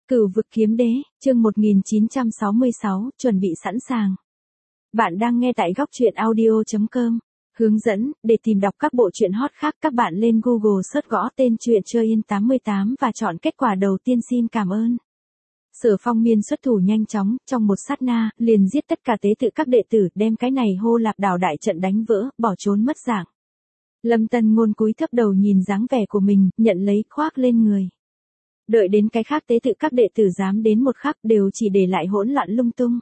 Cửu vực kiếm đế, chương 1966, chuẩn bị sẵn sàng. Bạn đang nghe tại góc truyện audio.com. Hướng dẫn, để tìm đọc các bộ truyện hot khác các bạn lên Google search gõ tên truyện Chơi Yên 88 và chọn kết quả đầu tiên xin cảm ơn. Sở Phong Miên xuất thủ nhanh chóng, trong một sát na, liền giết tất cả tế tự các đệ tử, đem cái này hô lạp đảo đại trận đánh vỡ, bỏ trốn mất dạng. Lâm Tân Ngôn cúi thấp đầu nhìn dáng vẻ của mình, nhận lấy khoác lên người. Đợi đến cái khác tế tự các đệ tử dám đến một khắc đều chỉ để lại hỗn loạn lung tung.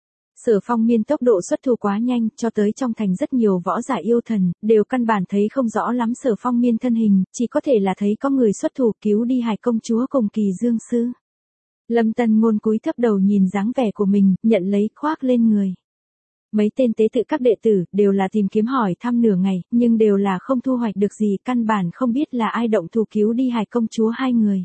Sở Phong Miên tốc độ xuất thủ quá nhanh, cho tới trong thành rất nhiều võ giả yêu thần, đều căn bản thấy không rõ lắm Sở Phong Miên thân hình, chỉ có thể là thấy có người xuất thủ cứu đi Hải công chúa cùng Kỳ Dương sư. Lâm Tân Ngôn cúi thấp đầu nhìn dáng vẻ của mình, nhận lấy khoác lên người. Mấy tên tế tự các đệ tử đều là tìm kiếm hỏi thăm nửa ngày, nhưng đều là không thu hoạch được gì, căn bản không biết là ai động thủ cứu đi Hải công chúa hai người.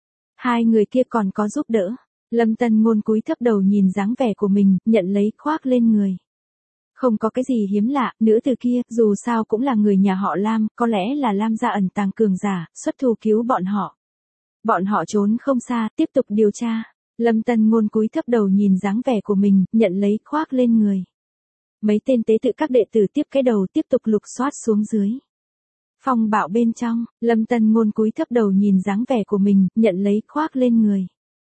Hai người kia còn có giúp đỡ. Lâm Tân Ngôn cúi thấp đầu nhìn dáng vẻ của mình, nhận lấy khoác lên người. Không có cái gì hiếm lạ, nữ tử kia, dù sao cũng là người nhà họ Lam, có lẽ là Lam gia ẩn tàng cường giả, xuất thủ cứu bọn họ. Bọn họ trốn không xa, tiếp tục điều tra. Lâm Tân Ngôn cúi thấp đầu nhìn dáng vẻ của mình, nhận lấy khoác lên người. Mấy tên tế tự các đệ tử tiếp cái đầu tiếp tục lục soát xuống dưới. Phong bạo bên trong, Lâm Tân Ngôn cúi thấp đầu nhìn dáng vẻ của mình, nhận lấy khoác lên người.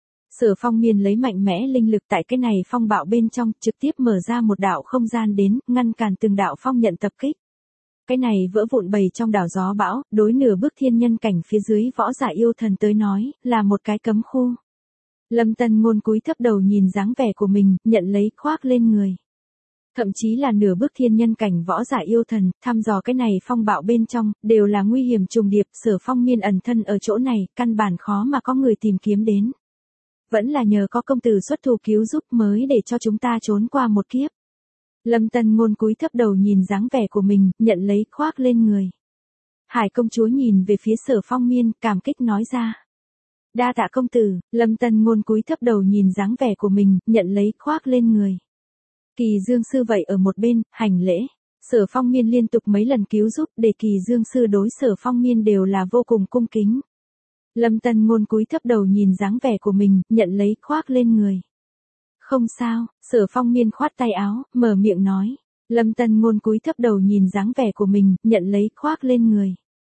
Sở Phong Miên lấy mạnh mẽ linh lực tại cái này phong bạo bên trong, trực tiếp mở ra một đạo không gian đến, ngăn cản từng đạo phong nhận tập kích. Cái này vỡ vụn bầy trong đảo gió bão, đối nửa bước thiên nhân cảnh phía dưới võ giả yêu thần tới nói, là một cái cấm khu. Lâm Tân Ngôn cúi thấp đầu nhìn dáng vẻ của mình, nhận lấy khoác lên người. Thậm chí là nửa bước thiên nhân cảnh võ giả yêu thần, thăm dò cái này phong bạo bên trong, đều là nguy hiểm trùng điệp, Sở Phong Miên ẩn thân ở chỗ này, căn bản khó mà có người tìm kiếm đến. Vẫn là nhờ có công tử xuất thủ cứu giúp mới để cho chúng ta trốn qua một kiếp. Lâm Tân Ngôn cúi thấp đầu nhìn dáng vẻ của mình, nhận lấy khoác lên người. Hải công chúa nhìn về phía Sở Phong Miên, cảm kích nói ra. Đa tạ công tử. Lâm Tân Ngôn cúi thấp đầu nhìn dáng vẻ của mình, nhận lấy khoác lên người. Kỳ Dương sư vậy ở một bên, hành lễ. Sở Phong Miên liên tục mấy lần cứu giúp, để Kỳ Dương sư đối Sở Phong Miên đều là vô cùng cung kính. Lâm Tân Ngôn cúi thấp đầu nhìn dáng vẻ của mình, nhận lấy khoác lên người. Không sao. Sở Phong Miên khoát tay áo, mở miệng nói. Lâm Tân Ngôn cúi thấp đầu nhìn dáng vẻ của mình, nhận lấy khoác lên người.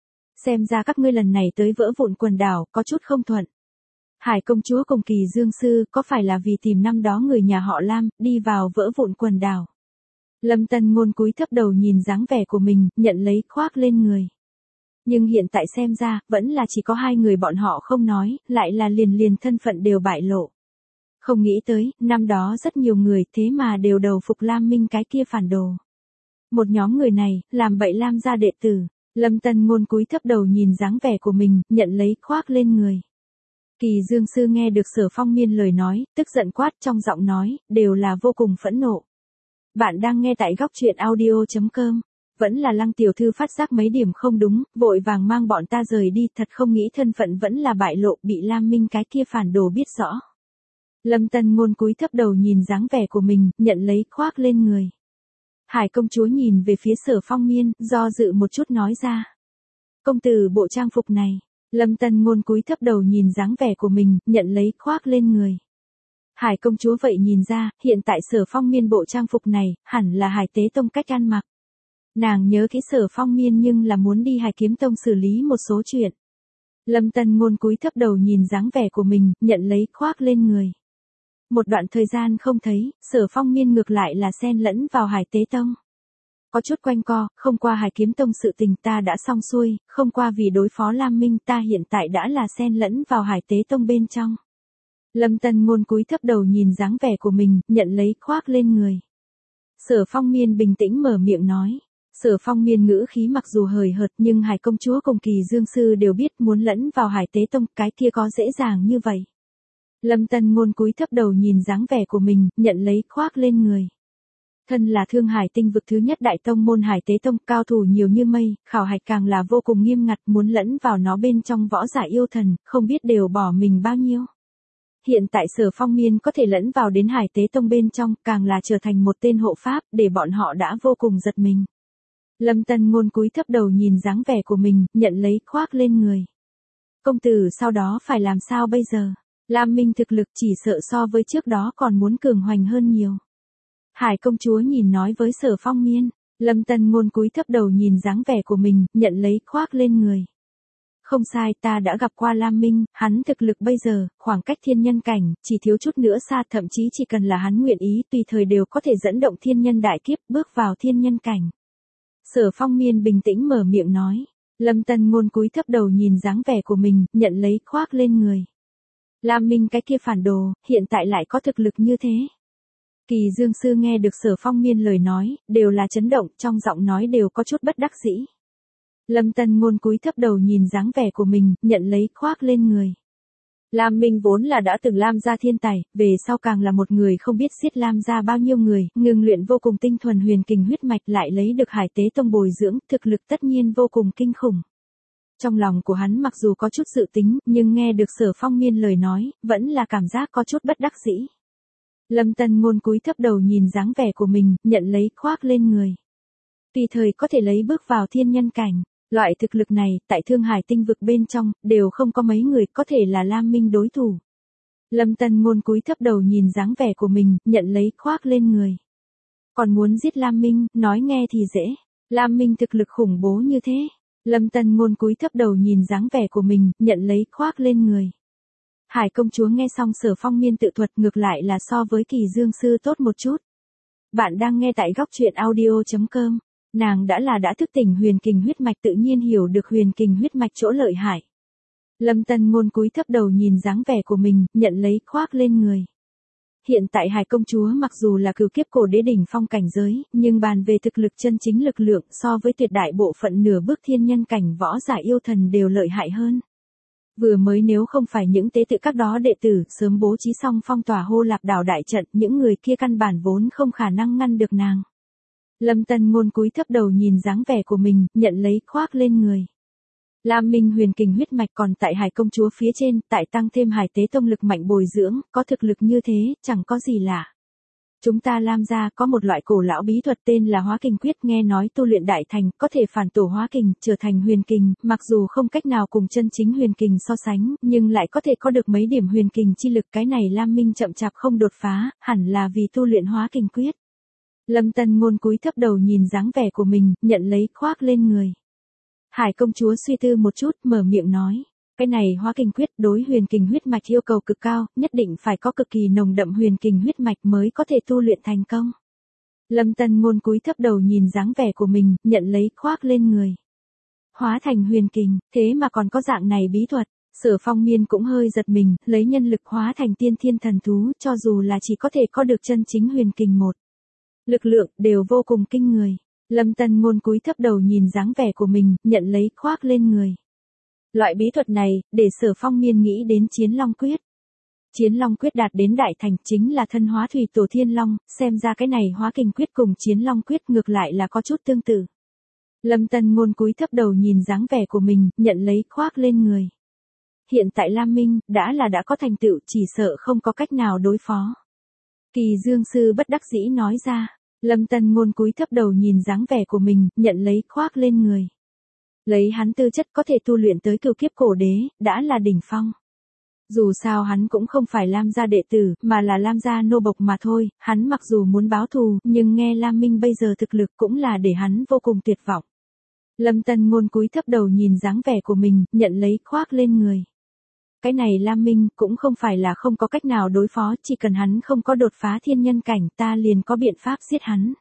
Xem ra các ngươi lần này tới vỡ vụn quần đảo, có chút không thuận. Hải công chúa cùng Kỳ Dương sư, có phải là vì tìm năm đó người nhà họ Lam, đi vào vỡ vụn quần đảo? Lâm Tân Ngôn cúi thấp đầu nhìn dáng vẻ của mình, nhận lấy khoác lên người. Nhưng hiện tại xem ra, vẫn là chỉ có hai người bọn họ không nói, lại là liền thân phận đều bại lộ. Không nghĩ tới, năm đó rất nhiều người, thế mà đều đầu phục Lam Minh cái kia phản đồ. Một nhóm người này, làm bậy Lam gia đệ tử. Lâm Tân Ngôn cúi thấp đầu nhìn dáng vẻ của mình, nhận lấy khoác lên người. Kỳ Dương sư nghe được Sở Phong Miên lời nói, tức giận quát trong giọng nói, đều là vô cùng phẫn nộ. Bạn đang nghe tại góc truyện audio.com. Vẫn là Lăng tiểu thư phát giác mấy điểm không đúng, vội vàng mang bọn ta rời đi, thật không nghĩ thân phận vẫn là bại lộ, bị Lam Minh cái kia phản đồ biết rõ. Lâm Tân Ngôn cúi thấp đầu nhìn dáng vẻ của mình, nhận lấy khoác lên người. Hải công chúa nhìn về phía Sở Phong Miên, do dự một chút nói ra. Công tử bộ trang phục này. Lâm Tân Ngôn cúi thấp đầu nhìn dáng vẻ của mình, nhận lấy khoác lên người. Hải công chúa vậy nhìn ra, hiện tại Sở Phong Miên bộ trang phục này, hẳn là Hải Tế Tông cách ăn mặc. Nàng nhớ kỹ Sở Phong Miên nhưng là muốn đi Hải Kiếm Tông xử lý một số chuyện. Lâm Tân Ngôn cúi thấp đầu nhìn dáng vẻ của mình, nhận lấy khoác lên người. Một đoạn thời gian không thấy, Sở Phong Miên ngược lại là xen lẫn vào Hải Tế Tông. Có chút quanh co, không qua Hải Kiếm Tông sự tình ta đã xong xuôi, không qua vì đối phó Lam Minh ta hiện tại đã là xen lẫn vào Hải Tế Tông bên trong. Lâm Tân Ngôn cúi thấp đầu nhìn dáng vẻ của mình, nhận lấy khoác lên người. Sở Phong Miên bình tĩnh mở miệng nói. Sở Phong Miên ngữ khí mặc dù hời hợt nhưng Hải công chúa cùng Kỳ Dương sư đều biết muốn lẫn vào Hải Tế Tông, cái kia có dễ dàng như vậy. Lâm Tân Ngôn cúi thấp đầu nhìn dáng vẻ của mình, nhận lấy khoác lên người. Thân là Thương Hải tinh vực thứ nhất đại tông môn Hải Tế Tông, cao thủ nhiều như mây, khảo hạch càng là vô cùng nghiêm ngặt, muốn lẫn vào nó bên trong võ giả yêu thần, không biết đều bỏ mình bao nhiêu. Hiện tại Sở Phong Miên có thể lẫn vào đến Hải Tế Tông bên trong, càng là trở thành một tên hộ pháp, để bọn họ đã vô cùng giật mình. Lâm Tân Ngôn cúi thấp đầu nhìn dáng vẻ của mình, nhận lấy khoác lên người. Công tử sau đó phải làm sao bây giờ? Lam Minh thực lực chỉ sợ so với trước đó còn muốn cường hoành hơn nhiều. Hải công chúa nhìn nói với Sở Phong Miên, Lâm Tân Ngôn cúi thấp đầu nhìn dáng vẻ của mình, nhận lấy khoác lên người. Không sai, ta đã gặp qua Lam Minh, hắn thực lực bây giờ, khoảng cách thiên nhân cảnh, chỉ thiếu chút nữa xa, thậm chí chỉ cần là hắn nguyện ý, tùy thời đều có thể dẫn động thiên nhân đại kiếp, bước vào thiên nhân cảnh. Sở Phong Miên bình tĩnh mở miệng nói. Lâm Tân Ngôn cúi thấp đầu nhìn dáng vẻ của mình, nhận lấy khoác lên người. Lam Minh cái kia phản đồ, hiện tại lại có thực lực như thế. Kỳ Dương Sư nghe được Sở Phong Miên lời nói, đều là chấn động, trong giọng nói đều có chút bất đắc dĩ. Lâm Tân Ngôn cúi thấp đầu nhìn dáng vẻ của mình, nhận lấy khoác lên người. Lam Minh vốn là đã từng Lam gia thiên tài, về sau càng là một người không biết giết Lam gia bao nhiêu người, ngưng luyện vô cùng tinh thuần huyền kình huyết mạch, lại lấy được Hải Tế Tông bồi dưỡng, thực lực tất nhiên vô cùng kinh khủng. Trong lòng của hắn mặc dù có chút dự tính, nhưng nghe được Sở Phong Miên lời nói, vẫn là cảm giác có chút bất đắc dĩ. Lâm Tân Ngôn cúi thấp đầu nhìn dáng vẻ của mình, nhận lấy khoác lên người. Tùy thời có thể lấy bước vào thiên nhân cảnh. Loại thực lực này, tại Thương Hải tinh vực bên trong, đều không có mấy người có thể là Lam Minh đối thủ. Lâm Tân Ngôn cúi thấp đầu nhìn dáng vẻ của mình, nhận lấy khoác lên người. Còn muốn giết Lam Minh, nói nghe thì dễ. Lam Minh thực lực khủng bố như thế. Lâm Tân Ngôn cúi thấp đầu nhìn dáng vẻ của mình, nhận lấy khoác lên người. Hải công chúa nghe xong Sở Phong Miên tự thuật, ngược lại là so với Kỳ Dương Sư tốt một chút. Bạn đang nghe tại góc truyện audio.com. Nàng đã thức tỉnh huyền kình huyết mạch, tự nhiên hiểu được huyền kình huyết mạch chỗ lợi hại. Lâm Tân Ngôn cúi thấp đầu nhìn dáng vẻ của mình, nhận lấy khoác lên người. Hiện tại Hải công chúa mặc dù là cửu kiếp cổ đế đỉnh phong cảnh giới, nhưng bàn về thực lực chân chính lực lượng so với tuyệt đại bộ phận nửa bước thiên nhân cảnh võ giả yêu thần đều lợi hại hơn. Vừa mới nếu không phải những tế tự các đó đệ tử sớm bố trí xong phong tỏa Hô Lạp đảo đại trận, những người kia căn bản vốn không khả năng ngăn được nàng. Lâm Tân Ngôn cúi thấp đầu nhìn dáng vẻ của mình, nhận lấy khoác lên người. Lam Minh huyền kình huyết mạch còn tại Hải công chúa phía trên, tại tăng thêm Hải Tế Tông lực mạnh bồi dưỡng, có thực lực như thế, chẳng có gì lạ. Chúng ta Lam gia có một loại cổ lão bí thuật tên là Hóa Kình Quyết, nghe nói tu luyện đại thành, có thể phản tổ hóa kình, trở thành huyền kình, mặc dù không cách nào cùng chân chính huyền kình so sánh, nhưng lại có thể có được mấy điểm huyền kình chi lực, cái này Lam Minh chậm chạp không đột phá, hẳn là vì tu luyện Hóa Kình Quyết. Lâm Tân Ngôn cúi thấp đầu nhìn dáng vẻ của mình, nhận lấy khoác lên người. Hải công chúa suy tư một chút, mở miệng nói. Cái này Hóa Kình Quyết đối huyền kình huyết mạch yêu cầu cực cao, nhất định phải có cực kỳ nồng đậm huyền kình huyết mạch mới có thể tu luyện thành công. Lâm Tân Ngôn cúi thấp đầu nhìn dáng vẻ của mình, nhận lấy khoác lên người. Hóa thành huyền kình, thế mà còn có dạng này bí thuật. Sở Phong Miên cũng hơi giật mình, lấy nhân lực hóa thành tiên thiên thần thú, cho dù là chỉ có thể có được chân chính huyền kình một. Lực lượng đều vô cùng kinh người. Lâm Tân Ngôn cúi thấp đầu nhìn dáng vẻ của mình, nhận lấy khoác lên người. Loại bí thuật này, để Sở Phong Miên nghĩ đến Chiến Long Quyết. Chiến Long Quyết đạt đến đại thành chính là thân hóa thủy tổ thiên long, xem ra cái này Hóa Kình Quyết cùng Chiến Long Quyết ngược lại là có chút tương tự. Lâm Tân Ngôn cúi thấp đầu nhìn dáng vẻ của mình, nhận lấy khoác lên người. Hiện tại Lam Minh, đã có thành tựu, chỉ sợ không có cách nào đối phó. Kỳ Dương Sư bất đắc dĩ nói ra. Lâm Tân Ngôn cúi thấp đầu nhìn dáng vẻ của mình, nhận lấy khoác lên người. Lấy hắn tư chất có thể tu luyện tới cửu kiếp cổ đế, đã là đỉnh phong. Dù sao hắn cũng không phải Lam gia đệ tử, mà là Lam gia nô bộc mà thôi, hắn mặc dù muốn báo thù, nhưng nghe Lam Minh bây giờ thực lực cũng là để hắn vô cùng tuyệt vọng. Lâm Tân Ngôn cúi thấp đầu nhìn dáng vẻ của mình, nhận lấy khoác lên người. Cái này Lam Minh cũng không phải là không có cách nào đối phó, chỉ cần hắn không có đột phá thiên nhân cảnh, ta liền có biện pháp giết hắn.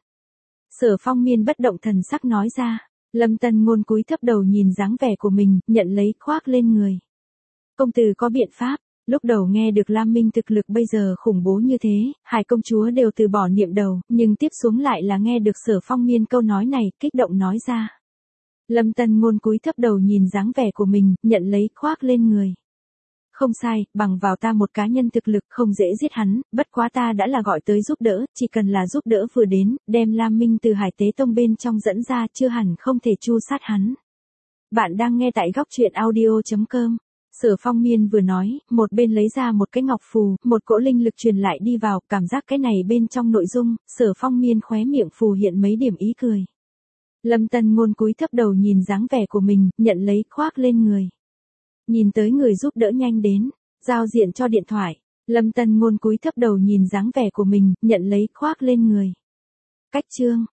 Sở Phong Miên bất động thần sắc nói ra. Lâm Tân Ngôn cúi thấp đầu nhìn dáng vẻ của mình, nhận lấy khoác lên người. Công tử có biện pháp. Lúc đầu nghe được Lam Minh thực lực bây giờ khủng bố như thế, Hải công chúa đều từ bỏ niệm đầu, nhưng tiếp xuống lại là nghe được Sở Phong Miên câu nói này, kích động nói ra. Lâm Tân Ngôn cúi thấp đầu nhìn dáng vẻ của mình, nhận lấy khoác lên người. Không sai, bằng vào ta một cá nhân thực lực không dễ giết hắn, bất quá ta đã là gọi tới giúp đỡ, chỉ cần là giúp đỡ vừa đến, đem Lam Minh từ Hải Tế Tông bên trong dẫn ra, chưa hẳn không thể tru sát hắn. Bạn đang nghe tại góc truyện audio.com. Sở Phong Miên vừa nói, một bên lấy ra một cái ngọc phù, một cỗ linh lực truyền lại đi vào, cảm giác cái này bên trong nội dung, Sở Phong Miên khóe miệng phù hiện mấy điểm ý cười. Lâm Tân Ngôn cúi thấp đầu nhìn dáng vẻ của mình, nhận lấy khoác lên người. Nhìn tới người giúp đỡ nhanh đến, Giao diện cho điện thoại. Lâm Tân Ngôn cúi thấp đầu nhìn dáng vẻ của mình, nhận lấy khoác lên người. Cách chương.